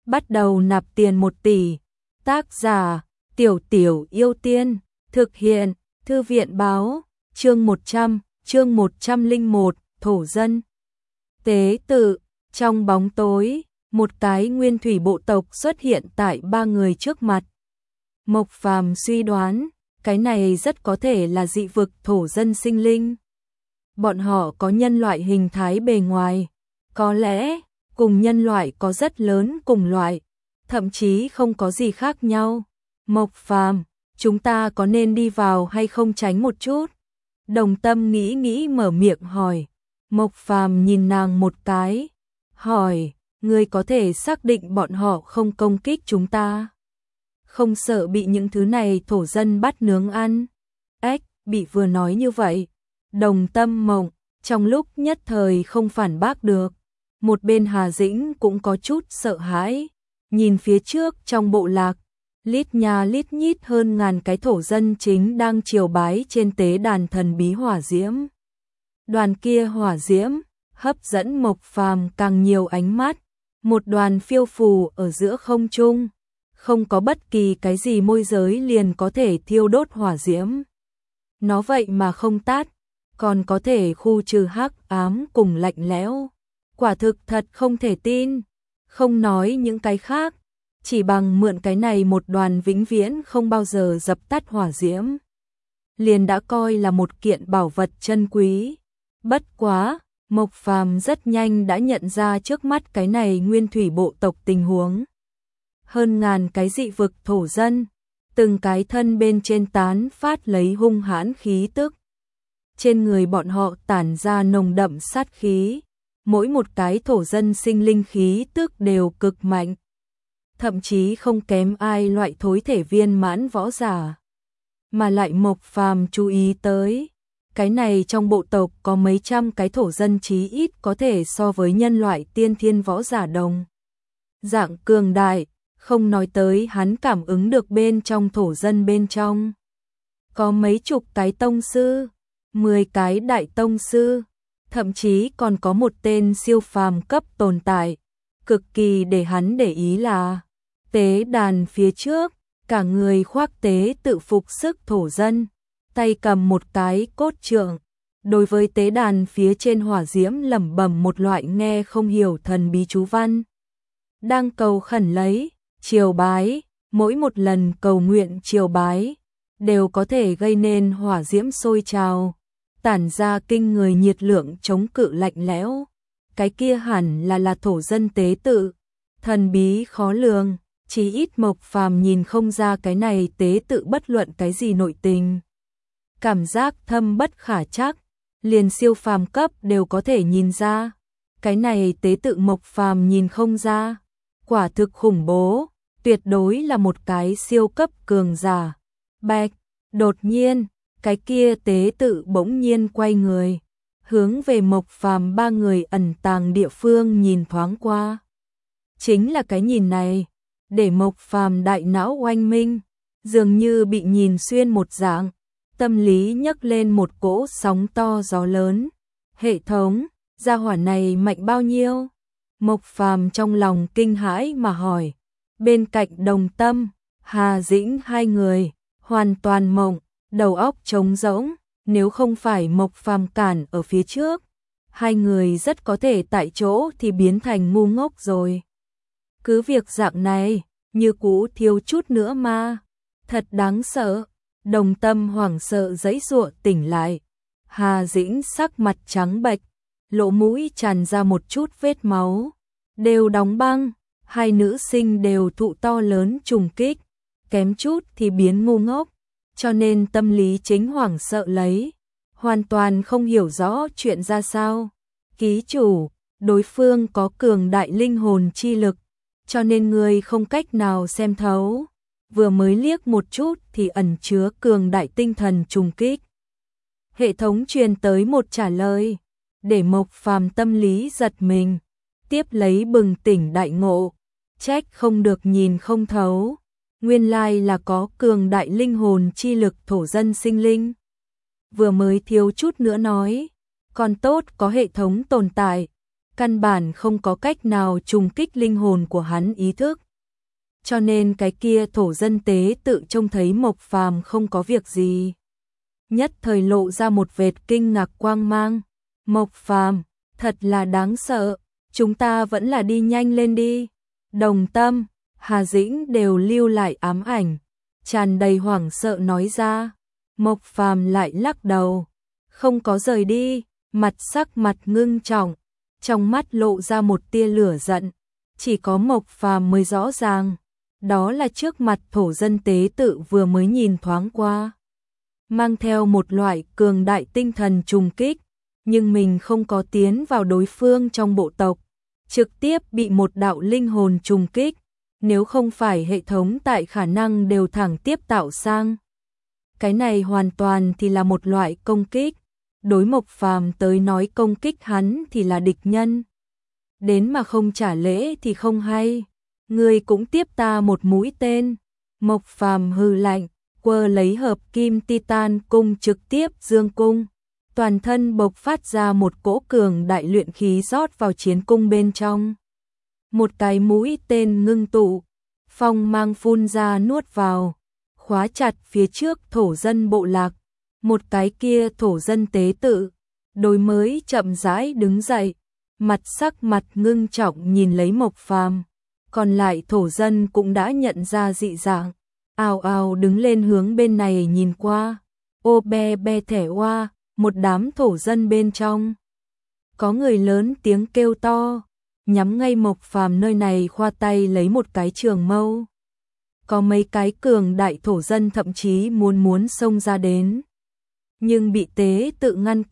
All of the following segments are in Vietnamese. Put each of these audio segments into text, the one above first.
bắt đầu nạp tiền 1 tỷ. Tác giả Tiểu Tiểu Yêu Tiên, thực hiện Thư viện Báo, chương 101, thổ dân. Tế tự, trong bóng tối, một cái nguyên thủy bộ tộc xuất hiện tại 3 người trước mặt. Mộc Phàm suy đoán, cái này rất có thể là dị vực thổ dân sinh linh. Bọn họ có nhân loại hình thái bề ngoài, có lẽ cùng nhân loại có rất lớn cùng loại, thậm chí không có gì khác nhau. Mộc Phàm, chúng ta có nên đi vào hay không tránh một chút? Đồng Tâm nghĩ mở miệng hỏi. Mộc Phàm nhìn nàng một cái, hỏi, ngươi có thể xác định bọn họ không công kích chúng ta? Không sợ bị những thứ này thổ dân bắt nướng ăn? Ếch, bị vừa nói như vậy. Đồng Tâm mộng, trong lúc nhất thời không phản bác được. Một bên Hà Dĩnh cũng có chút sợ hãi, nhìn phía trước trong bộ lạc, lít nha lít nhít hơn ngàn cái thổ dân chính đang triều bái trên tế đàn thần bí hỏa diễm. Đoàn kia hỏa diễm hấp dẫn Mộc Phàm càng nhiều ánh mắt, một đoàn phiêu phù ở giữa không trung, không có bất kỳ cái gì môi giới liền có thể thiêu đốt hỏa diễm. Nó vậy mà không tắt, còn có thể khu trừ hắc ám cùng lạnh lẽo. Quả thực thật không thể tin, không nói những cái khác, chỉ bằng mượn cái này một đoàn vĩnh viễn không bao giờ dập tắt hỏa diễm, liền đã coi là một kiện bảo vật chân quý. Bất quá, Mộc Phàm rất nhanh đã nhận ra trước mắt cái này nguyên thủy bộ tộc tình huống. Hơn ngàn cái dị vực thổ dân, từng cái thân bên trên tán phát lấy hung hãn khí tức. Trên người bọn họ tản ra nồng đậm sát khí, mỗi một cái thổ dân sinh linh khí tức đều cực mạnh, thậm chí không kém ai loại thối thể viên mãn võ giả. Mà lại Mộc Phàm chú ý tới, cái này trong bộ tộc có mấy trăm cái thổ dân chí ít có thể so với nhân loại tiên thiên võ giả đồng dạng cường đại, không nói tới hắn cảm ứng được bên trong thổ dân bên trong có mấy chục cái tông sư, 10 cái đại tông sư, thậm chí còn có một tên siêu phàm cấp tồn tại. Cực kỳ để hắn để ý là tế đàn phía trước, cả người khoác tế tự phục sức thổ dân, tay cầm một cái cốt trượng, đối với tế đàn phía trên hỏa diễm lẩm bẩm một loại nghe không hiểu thần bí chú văn. Đang cầu khẩn lấy, triều bái, mỗi một lần cầu nguyện triều bái, đều có thể gây nên hỏa diễm sôi trào, tản ra kinh người nhiệt lượng chống cự lạnh lẽo. Cái kia hẳn là thổ dân tế tự, thần bí khó lường, chỉ ít Mộc Phàm nhìn không ra cái này tế tự bất luận cái gì nội tình. Cảm giác thâm bất khả trắc, liền siêu phàm cấp đều có thể nhìn ra. Cái này tế tự Mộc Phàm nhìn không ra, quả thực khủng bố, tuyệt đối là một cái siêu cấp cường giả. Bạch, đột nhiên, cái kia tế tự bỗng nhiên quay người, hướng về Mộc Phàm 3 người ẩn tàng địa phương nhìn thoáng qua. Chính là cái nhìn này, để Mộc Phàm đại não oanh minh, dường như bị nhìn xuyên một dạng, tâm lý nhấc lên một cỗ sóng to gió lớn. Hệ thống, gia hỏa này mạnh bao nhiêu? Mộc Phàm trong lòng kinh hãi mà hỏi. Bên cạnh Đồng Tâm, Hà Dĩnh hai người, hoàn toàn mộng, đầu óc trống rỗng, nếu không phải Mộc Phàm cản ở phía trước, hai người rất có thể tại chỗ thì biến thành ngu ngốc rồi. Cứ việc dạng này, như cũ thiếu chút nữa mà, thật đáng sợ. Đồng Tâm hoảng sợ giãy giụa tỉnh lại, Hà Dĩnh sắc mặt trắng bệch, lỗ mũi tràn ra một chút vết máu, đều đóng băng, hai nữ sinh đều thụ to lớn trùng kích, kém chút thì biến ngu ngốc, cho nên tâm lý chính hoảng sợ lấy, hoàn toàn không hiểu rõ chuyện ra sao. Ký chủ, đối phương có cường đại linh hồn chi lực, cho nên người không cách nào xem thấu, vừa mới liếc một chút thì ẩn chứa cường đại tinh thần trùng kích. Hệ thống truyền tới một trả lời, để Mộc Phàm tâm lý giật mình, tiếp lấy bừng tỉnh đại ngộ, trách không được nhìn không thấu, nguyên lai là có cường đại linh hồn chi lực thổ dân sinh linh. Vừa mới thiếu chút nữa nói, còn tốt có hệ thống tồn tại, căn bản không có cách nào trùng kích linh hồn của hắn ý thức. Cho nên cái kia thổ dân tế tự trông thấy Mộc Phàm không có việc gì, nhất thời lộ ra một vệt kinh ngạc quang mang. Mộc Phàm, thật là đáng sợ, chúng ta vẫn là đi nhanh lên đi. Đồng Tâm, Hà Dĩnh đều lưu lại ám ảnh, tràn đầy hoảng sợ nói ra. Mộc Phàm lại lắc đầu, không có rời đi, sắc mặt ngưng trọng, trong mắt lộ ra một tia lửa giận, chỉ có Mộc Phàm mới rõ ràng, đó là trước mặt thổ dân tế tự vừa mới nhìn thoáng qua, mang theo một loại cường đại tinh thần trùng kích, nhưng mình không có tiến vào đối phương trong bộ tộc, trực tiếp bị một đạo linh hồn trùng kích, nếu không phải hệ thống tại khả năng đều thẳng tiếp tạo sang. Cái này hoàn toàn thì là một loại công kích, đối Mộc Phàm tới nói công kích hắn thì là địch nhân. Đến mà không trả lễ thì không hay, người cũng tiếp ta một mũi tên. Mộc Phàm hừ lạnh, quơ lấy hợp kim titan cung trực tiếp dương cung, toàn thân bộc phát ra một cỗ cường đại luyện khí rót vào chiến cung bên trong. Một cái mũi tên ngưng tụ, phong mang phun ra nuốt vào, khóa chặt phía trước thổ dân bộ lạc. Một cái kia thổ dân tế tự, đối mới chậm rãi đứng dậy, sắc mặt ngưng trọng nhìn lấy Mộc Phàm, còn lại thổ dân cũng đã nhận ra dị dạng, ào ào đứng lên hướng bên này nhìn qua. Ô be be thẻ oa, một đám thổ dân bên trong. Có người lớn tiếng kêu to, nhắm ngay Mộc Phàm nơi này khoa tay lấy một cái trường mâu. Có mấy cái cường đại thổ dân thậm chí muốn xông ra đến, nhưng bị tế tự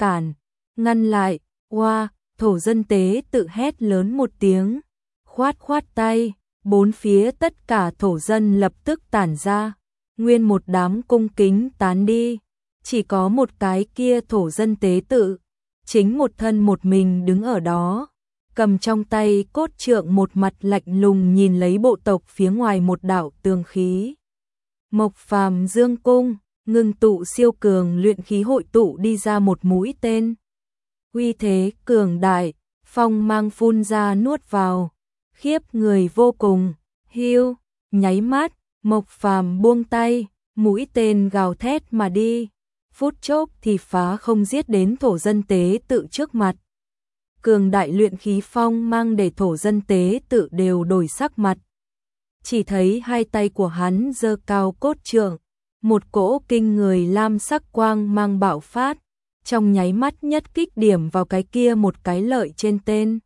ngăn lại. Oa, thổ dân tế tự hét lớn một tiếng, khoát tay, bốn phía tất cả thổ dân lập tức tản ra, nguyên một đám cung kính tán đi, chỉ có một cái kia thổ dân tế tự, chính một thân một mình đứng ở đó, cầm trong tay cốt trượng, một mặt lạnh lùng nhìn lấy bộ tộc phía ngoài một đạo tường khí. Mộc Phàm dương cung, ngưng tụ siêu cường luyện khí hội tụ đi ra một mũi tên. Uy thế cường đại, phong mang phun ra nuốt vào, khiếp người vô cùng. Hiu, nháy mắt, Mộc Phàm buông tay, mũi tên gào thét mà đi, phút chốc thì phá không giết đến thổ dân tế tự trước mặt. Cường đại luyện khí phong mang để thổ dân tế tự đều đổi sắc mặt. Chỉ thấy hai tay của hắn giơ cao cốt trượng, một cỗ kinh người lam sắc quang mang bạo phát, trong nháy mắt nhất kích điểm vào cái kia một cái lợi trên tên.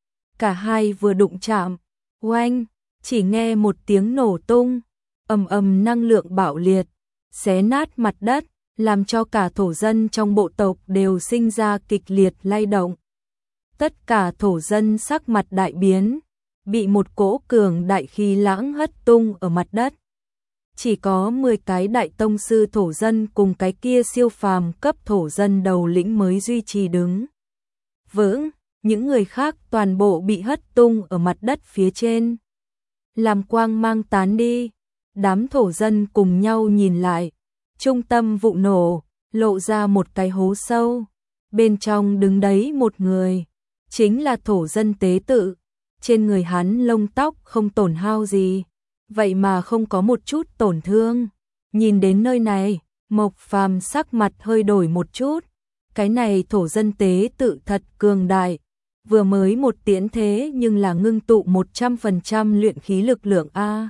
Cả hai vừa đụng chạm, oanh, chỉ nghe một tiếng nổ tung, ầm ầm năng lượng bạo liệt, xé nát mặt đất, làm cho cả thổ dân trong bộ tộc đều sinh ra kịch liệt lay động. Tất cả thổ dân sắc mặt đại biến, bị một cỗ cường đại khí lãng hất tung ở mặt đất. Chỉ có 10 cái đại tông sư thổ dân cùng cái kia siêu phàm cấp thổ dân đầu lĩnh mới duy trì đứng vững, những người khác toàn bộ bị hất tung ở mặt đất phía trên. Làm quang mang tán đi, đám thổ dân cùng nhau nhìn lại, trung tâm vụ nổ, lộ ra một cái hố sâu, bên trong đứng đấy một người, chính là thổ dân tế tự, trên người hắn lông tóc không tổn hao gì, vậy mà không có một chút tổn thương. Nhìn đến nơi này, Mộc Phàm sắc mặt hơi đổi một chút, cái này thổ dân tế tự thật cường đại, vừa mới một tiễn thế nhưng là ngưng tụ 100% luyện khí lực lượng a.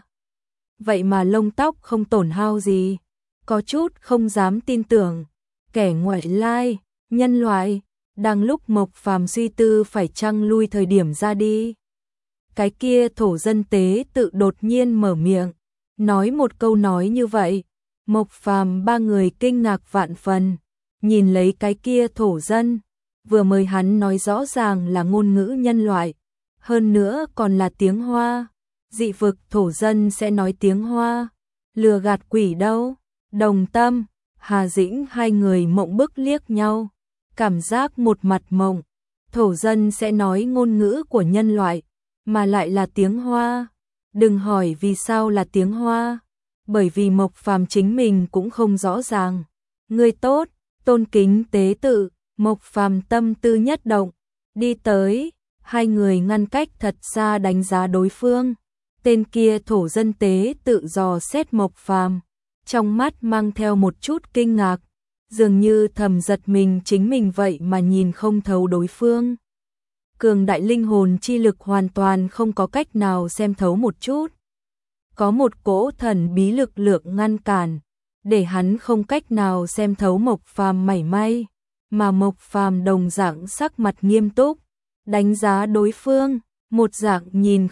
Vậy mà lông tóc không tổn hao gì, có chút không dám tin tưởng. Kẻ ngoại lai, nhân loại, đang lúc Mộc Phàm suy tư phải chăng lui thời điểm ra đi. Cái kia thổ dân tế tự đột nhiên mở miệng, nói một câu nói như vậy, Mộc Phàm ba người kinh ngạc vạn phần, nhìn lấy cái kia thổ dân, vừa mới hắn nói rõ ràng là ngôn ngữ nhân loại, hơn nữa còn là tiếng Hoa, dị vực thổ dân sẽ nói tiếng Hoa, lừa gạt quỷ đâu. Đồng Tâm, Hà Dĩnh hai người mộng bức liếc nhau, cảm giác một mặt mộng, thổ dân sẽ nói ngôn ngữ của nhân loại, mà lại là tiếng Hoa. Đừng hỏi vì sao là tiếng Hoa, bởi vì Mộc Phàm chính mình cũng không rõ ràng. Người tốt, tôn kính tế tự, Mộc Phàm tâm tư nhất động, đi tới, hai người ngăn cách thật xa đánh giá đối phương. Tên kia thổ dân tế tự dò xét Mộc Phàm, trong mắt mang theo một chút kinh ngạc, dường như thầm giật mình chính mình vậy mà nhìn không thấu đối phương. Cường đại linh hồn chi lực hoàn toàn không có cách nào xem thấu một chút. Có một cỗ thần bí lực lượng ngăn cản, để hắn không cách nào xem thấu Mộc Phàm mảy may, mà Mộc Phàm đồng dạng sắc mặt nghiêm túc, đánh giá đối phương, một dạng nhìn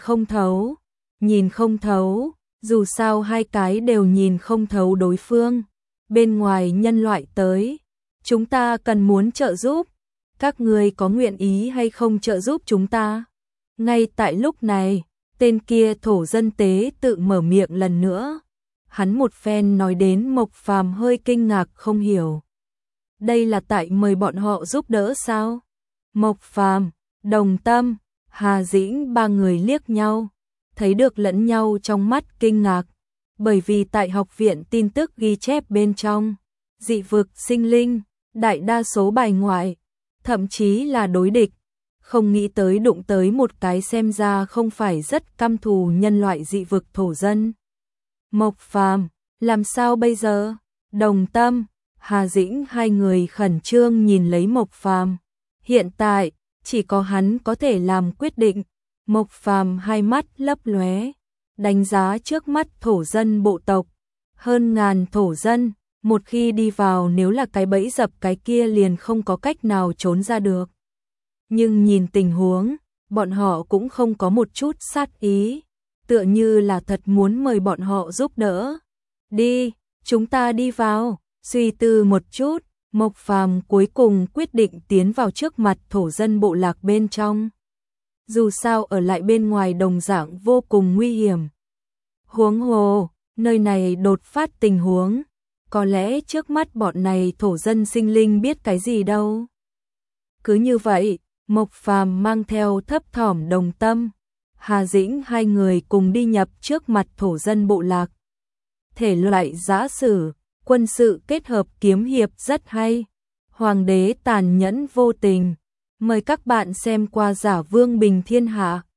không thấu, dù sao hai cái đều nhìn không thấu đối phương. Bên ngoài nhân loại tới, chúng ta cần muốn trợ giúp, các ngươi có nguyện ý hay không trợ giúp chúng ta? Ngay tại lúc này, tên kia thổ dân tế tự mở miệng lần nữa. Hắn một phen nói đến Mộc Phàm hơi kinh ngạc không hiểu. Đây là tại mời bọn họ giúp đỡ sao? Mộc Phàm, Đồng Tâm, Hà Dĩnh ba người liếc nhau, thấy được lẫn nhau trong mắt kinh ngạc, bởi vì tại học viện tin tức ghi chép bên trong, dị vực sinh linh, đại đa số bài ngoại, thậm chí là đối địch, không nghĩ tới đụng tới một cái xem ra không phải rất căm thù nhân loại dị vực thổ dân. Mộc Phàm, làm sao bây giờ? Đồng Tâm, Hà Dĩnh hai người khẩn trương nhìn lấy Mộc Phàm. Hiện tại, chỉ có hắn có thể làm quyết định. Mộc Phàm hai mắt lấp lóe, đánh giá trước mắt thổ dân bộ tộc. Hơn ngàn thổ dân, một khi đi vào nếu là cái bẫy dập cái kia liền không có cách nào trốn ra được. Nhưng nhìn tình huống, bọn họ cũng không có một chút sát ý, tựa như là thật muốn mời bọn họ giúp đỡ. Đi, chúng ta đi vào. Suy tư một chút, Mộc Phàm cuối cùng quyết định tiến vào trước mặt thổ dân bộ lạc bên trong. Dù sao ở lại bên ngoài đồng dạng vô cùng nguy hiểm. Huống hồ, nơi này đột phát tình huống, có lẽ trước mắt bọn này thổ dân sinh linh biết cái gì đâu. Cứ như vậy, Mộc Phàm mang theo thấp thỏm Đồng Tâm, Hà Dĩnh hai người cùng đi nhập trước mặt thổ dân bộ lạc. Thể loại giã sử, quân sự kết hợp kiếm hiệp rất hay. Hoàng đế tàn nhẫn vô tình. Mời các bạn xem qua Giả Vương Bình Thiên Hạ.